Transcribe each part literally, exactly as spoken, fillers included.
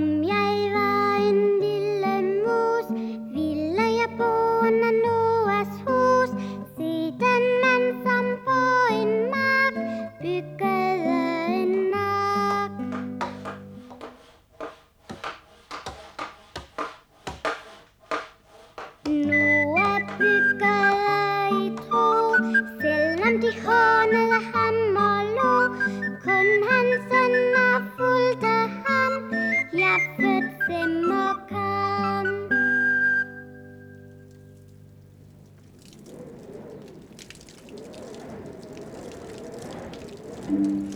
Om jeg var en lille mus, ville jeg bo under Noahs hus. Se den mand, som på en mark byggede en ark. Noah byggede i tro, selvom de hånede ham og lo. Kun hans sønner fulgte ham, Jafet, Sem og Kam.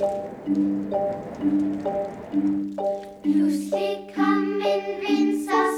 Pludselig kom en vind, så